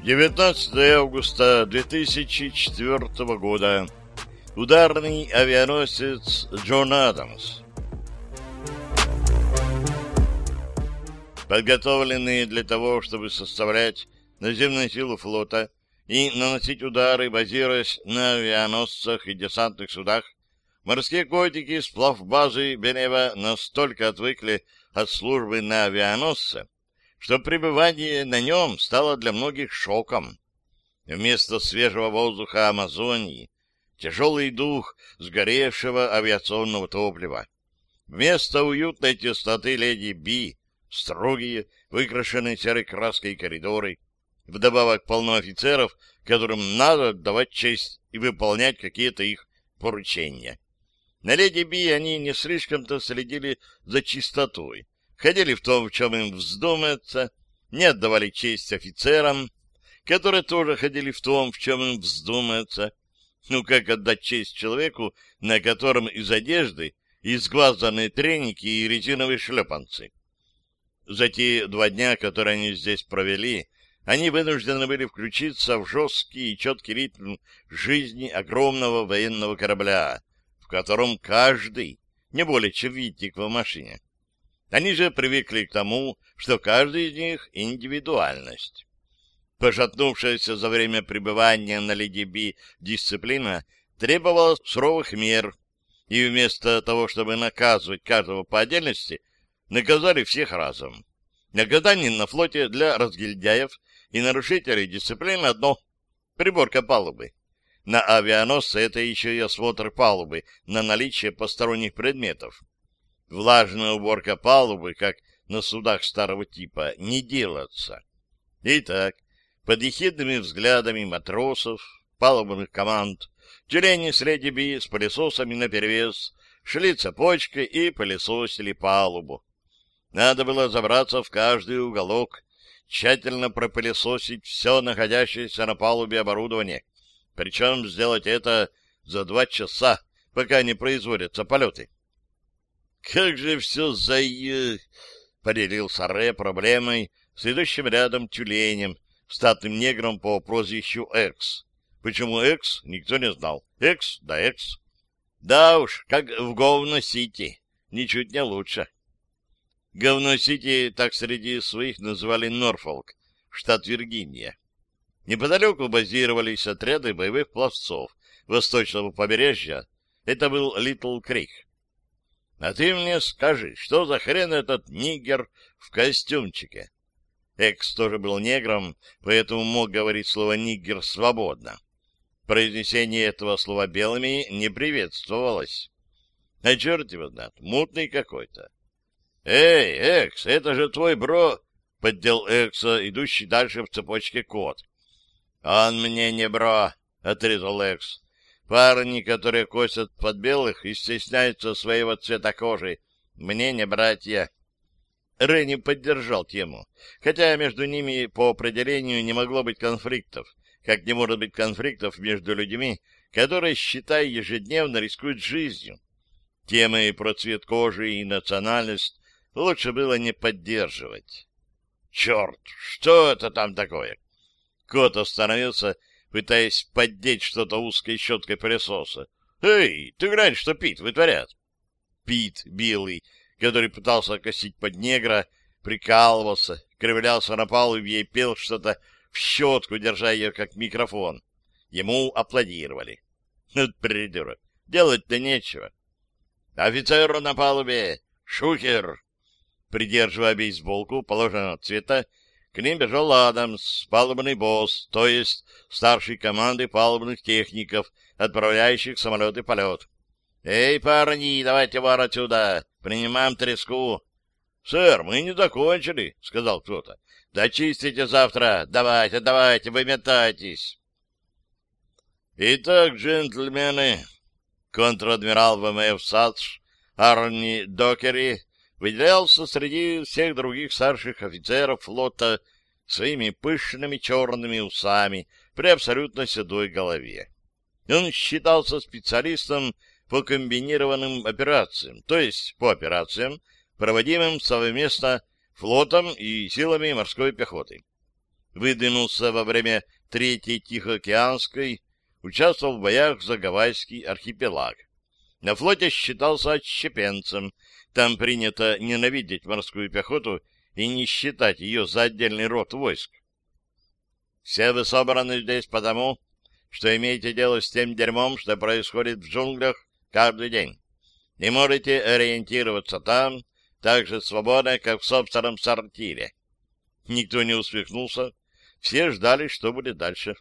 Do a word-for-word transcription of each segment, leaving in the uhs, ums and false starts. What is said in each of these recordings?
девятнадцатое августа две тысячи четвёртого года. Ударный авианосец Джон Адамс. Подготовленные для того, чтобы составлять наземную силу флота и наносить удары, базируясь на авианосцах и десантных судах, морские котики с плавбазы Бенева настолько отвыкли от службы на авианосце, что пребывание на нем стало для многих шоком. Вместо свежего воздуха Амазонии тяжелый дух сгоревшего авиационного топлива. Вместо уютной тестоты леди Би строгие, выкрашенные серой краской коридоры. Вдобавок полно офицеров, которым надо отдавать честь и выполнять какие-то их поручения. На леди Би они не слишком-то следили за чистотой, ходили в том, в чем им вздумается, не отдавали честь офицерам, которые тоже ходили в том, в чем им вздумается. Ну, как отдать честь человеку, на котором из одежды изгвазданные треники и резиновые шлепанцы? За те два дня, которые они здесь провели, они вынуждены были включиться в жесткий и четкий ритм жизни огромного военного корабля, в котором каждый не более чем винтик в машине. Они же привыкли к тому, что каждый из них — индивидуальность. Пошатнувшаяся за время пребывания на Леди Би дисциплина требовала суровых мер, и вместо того, чтобы наказывать каждого по отдельности, наказали всех разом. Наказание на флоте для разгильдяев и нарушителей дисциплины одно — приборка палубы. На авианосце это еще и осмотр палубы на наличие посторонних предметов. Влажная уборка палубы, как на судах старого типа, не делается. Итак, под ехидными взглядами матросов, палубных команд, тюлени с леди Би с пылесосами наперевес шли цепочкой и пылесосили палубу. Надо было забраться в каждый уголок, тщательно пропылесосить все находящееся на палубе оборудование, причем сделать это за два часа, пока не производятся полеты. «Как же все заё...» — поделил Сарре проблемой с идущим рядом тюленем, статным негром по прозвищу Экс. Почему Экс, никто не знал. Экс да Экс. Да уж, как в Говно-Сити, ничуть не лучше. Говно-Сити так среди своих называли Норфолк, штат Виргиния. Неподалеку базировались отряды боевых пловцов восточного побережья. Это был Литл Крик. А ты мне скажи, что за хрен этот нигер в костюмчике? Экс тоже был негром, поэтому мог говорить слово «нигер» свободно. Произнесение этого слова белыми не приветствовалось. А черт его знает, мутный какой-то. «Эй, Экс, это же твой бро!» — поддел Экса, идущий дальше в цепочке кот. «Он мне не бро!» — отрезал Экс. «Парни, которые косят под белых и стесняются своего цвета кожи, мне не братья». Ренни поддержал тему, хотя между ними по определению не могло быть конфликтов, как не может быть конфликтов между людьми, которые, считай, ежедневно рискуют жизнью. Темы про цвет кожи и национальность лучше было не поддерживать. «Черт, что это там такое?» Кот остановился, пытаясь поддеть что-то узкой щеткой пылесоса. «Эй, ты глянь, что Пит вытворяет!» Пит, белый, который пытался косить под негра, прикалывался, кривлялся на палубе и пел что-то в щетку, держа ее как микрофон. Ему аплодировали. Вот придурок, делать-то нечего. «Офицеру на палубе! Шухер!» Придерживая бейсболку положенного цвета, к ним бежал Адамс, палубный босс, то есть старший команды палубных техников, отправляющих самолеты в полет. «Эй, парни, давайте вар отсюда! Принимаем треску!» «Сэр, мы не закончили», — сказал кто-то. «Дочистите завтра! Давайте, давайте, выметайтесь!» «Итак, джентльмены», — контр-адмирал ВМФ САДШ Арни Докери выделялся среди всех других старших офицеров флота своими пышными черными усами при абсолютно седой голове. Он считался специалистом по комбинированным операциям, то есть по операциям, проводимым совместно флотом и силами морской пехоты. выдвинулся во время Третьей Тихоокеанской, участвовал в боях за Гавайский архипелаг. На флоте считался отщепенцем. Там принято ненавидеть морскую пехоту и не считать ее за отдельный род войск. Все вы собраны здесь потому, что имеете дело с тем дерьмом, что происходит в джунглях каждый день. И можете ориентироваться там так же свободно, как в собственном сортире. Никто не усмехнулся. Все ждали, что будет дальше.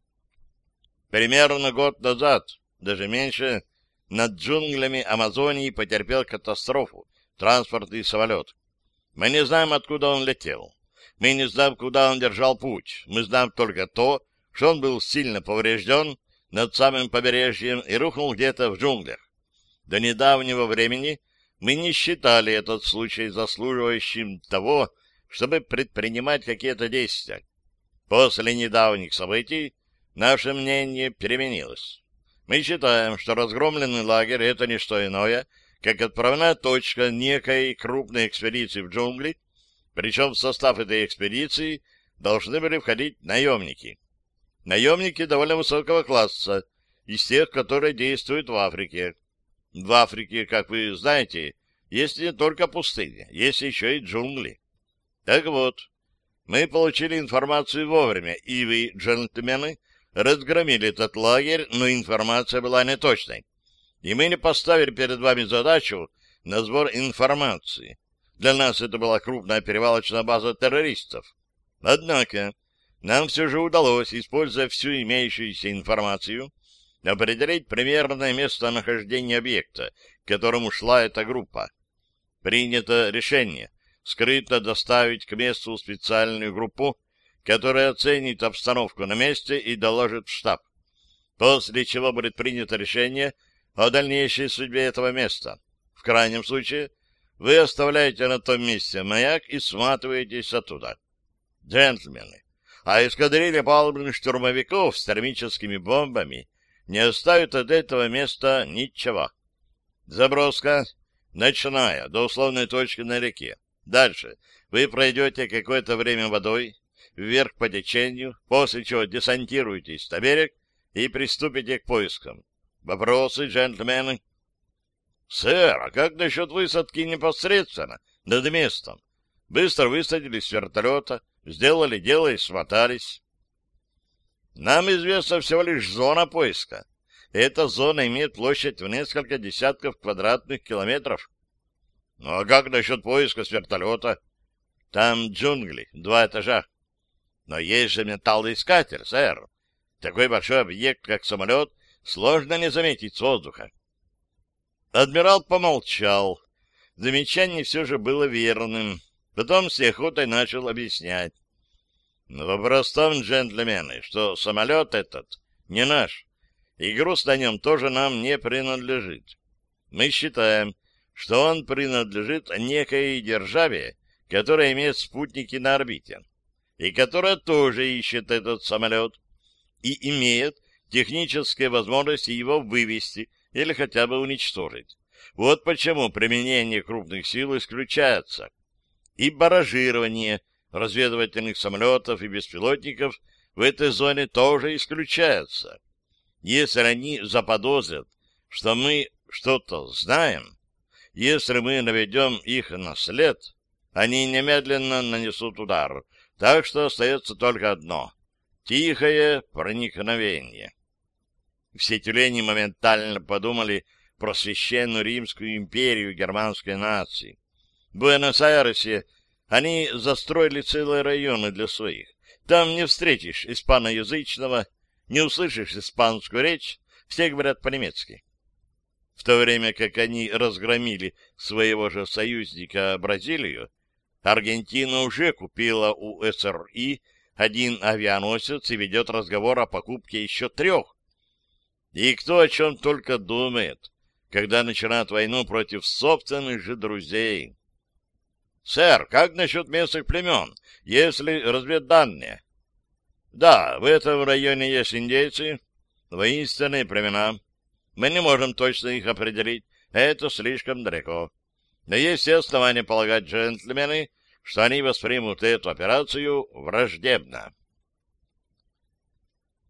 Примерно год назад, даже меньше, над джунглями Амазонии потерпел катастрофу транспортный самолет. Мы не знаем, откуда он летел. Мы не знаем, куда он держал путь. Мы знаем только то, что он был сильно поврежден над самым побережьем и рухнул где-то в джунглях. До недавнего времени мы не считали этот случай заслуживающим того, чтобы предпринимать какие-то действия. После недавних событий наше мнение переменилось. Мы считаем, что разгромленный лагерь — это не что иное, как отправная точка некой крупной экспедиции в джунгли, причем в состав этой экспедиции должны были входить наемники. Наемники довольно высокого класса, из тех, которые действуют в Африке. В Африке, как вы знаете, есть не только пустыня, есть еще и джунгли. Так вот, мы получили информацию вовремя, и вы, джентльмены, разгромили этот лагерь, но информация была неточной. И мы не поставили перед вами задачу на сбор информации. Для нас это была крупная перевалочная база террористов. Однако нам все же удалось, используя всю имеющуюся информацию, определить примерное местонахождение объекта, к которому шла эта группа. Принято решение скрыто доставить к месту специальную группу, которая оценит обстановку на месте и доложит в штаб, после чего будет принято решение о дальнейшей судьбе этого места. В крайнем случае, вы оставляете на том месте маяк и сматываетесь оттуда. Джентльмены, а эскадрилья палубных штурмовиков с термическими бомбами не оставит от этого места ничего. Заброска ночная, до условной точки на реке. Дальше вы пройдете какое-то время водой, вверх по течению, после чего десантируетесь на берег и приступите к поискам. Вопросы, джентльмены? Сэр, а как насчет высадки непосредственно над местом? Быстро высадились с вертолета, сделали дело и смотались. Нам известна всего лишь зона поиска. Эта зона имеет площадь в несколько десятков квадратных километров. Ну а как насчет поиска с вертолета? Там джунгли, два этажа. Но есть же металлоискатель, сэр. Такой большой объект, как самолет, сложно не заметить с воздуха. Адмирал помолчал. Замечание все же было верным. Потом с охотой начал объяснять. Вопрос в том, джентльмены, что самолет этот не наш, и груз на нем тоже нам не принадлежит. Мы считаем, что он принадлежит некой державе, которая имеет спутники на орбите, и которая тоже ищет этот самолет, и имеет технические возможности его вывести или хотя бы уничтожить. Вот почему применение крупных сил исключается. И баражирование разведывательных самолетов и беспилотников в этой зоне тоже исключается. Если они заподозрят, что мы что-то знаем, если мы наведем их на след, они немедленно нанесут удар. Так что остается только одно — тихое проникновение. Все тюлени моментально подумали про священную Римскую империю германской нации. В Буэнос-Айресе они застроили целые районы для своих. Там не встретишь испаноязычного, не услышишь испанскую речь, все говорят по-немецки. В то время как они разгромили своего же союзника Бразилию, Аргентина уже купила у СРИ один авианосец и ведет разговор о покупке еще трех. И кто о чем только думает, когда начинает войну против собственных же друзей. Сэр, как насчет местных племен, если разведданные? Да, в этом районе есть индейцы, воинственные племена. Мы не можем точно их определить, это слишком далеко. Но есть все основания полагать, джентльмены, что они воспримут эту операцию враждебно.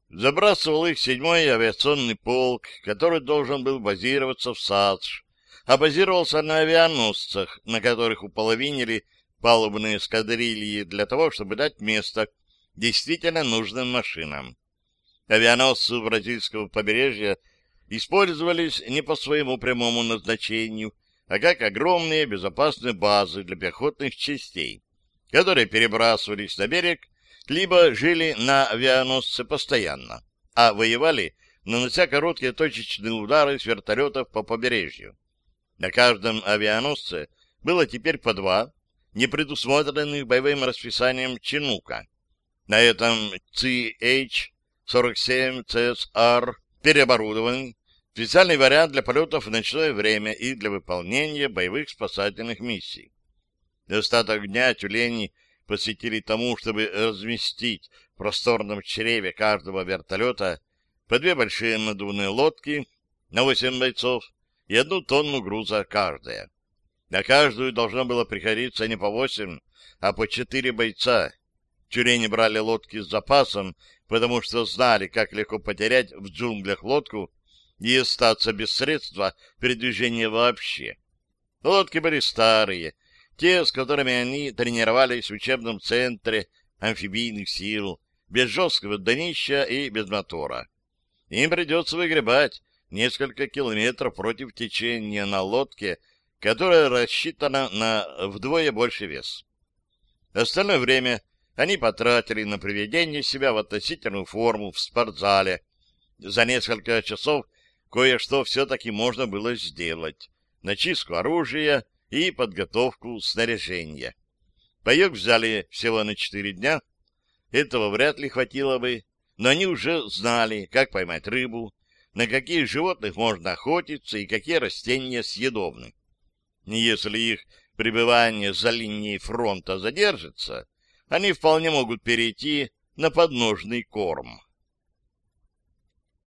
Забрасывал их седьмой авиационный полк, который должен был базироваться в САДЖ, а базировался на авианосцах, на которых уполовинили палубные эскадрильи для того, чтобы дать место действительно нужным машинам. Авианосцы бразильского побережья использовались не по своему прямому назначению, а как огромные безопасные базы для пехотных частей, которые перебрасывались на берег, либо жили на авианосце постоянно, а воевали, нанося короткие точечные удары с вертолетов по побережью. На каждом авианосце было теперь по два непредусмотренных боевым расписанием «Чинука». На этом си эйч сорок семь си эс ар переоборудован специальный вариант для полетов в ночное время и для выполнения боевых спасательных миссий. Остаток дня тюлени посвятили тому, чтобы разместить в просторном чреве каждого вертолета по две большие надувные лодки на восемь бойцов и одну тонну груза каждая. На каждую должно было приходиться не по восемь, а по четыре бойца. Тюлени брали лодки с запасом, потому что знали, как легко потерять в джунглях лодку и остаться без средства передвижения вообще. Лодки были старые, те, с которыми они тренировались в учебном центре амфибийных сил, без жесткого днища и без мотора. Им придется выгребать несколько километров против течения на лодке, которая рассчитана на вдвое больше вес. Остальное время они потратили на приведение себя в относительную форму в спортзале. За несколько часов кое-что все-таки можно было сделать. Начистку оружия и подготовку снаряжения. Паек взяли всего на четыре дня. Этого вряд ли хватило бы, но они уже знали, как поймать рыбу, на каких животных можно охотиться и какие растения съедобны. Если их пребывание за линией фронта задержится, они вполне могут перейти на подножный корм.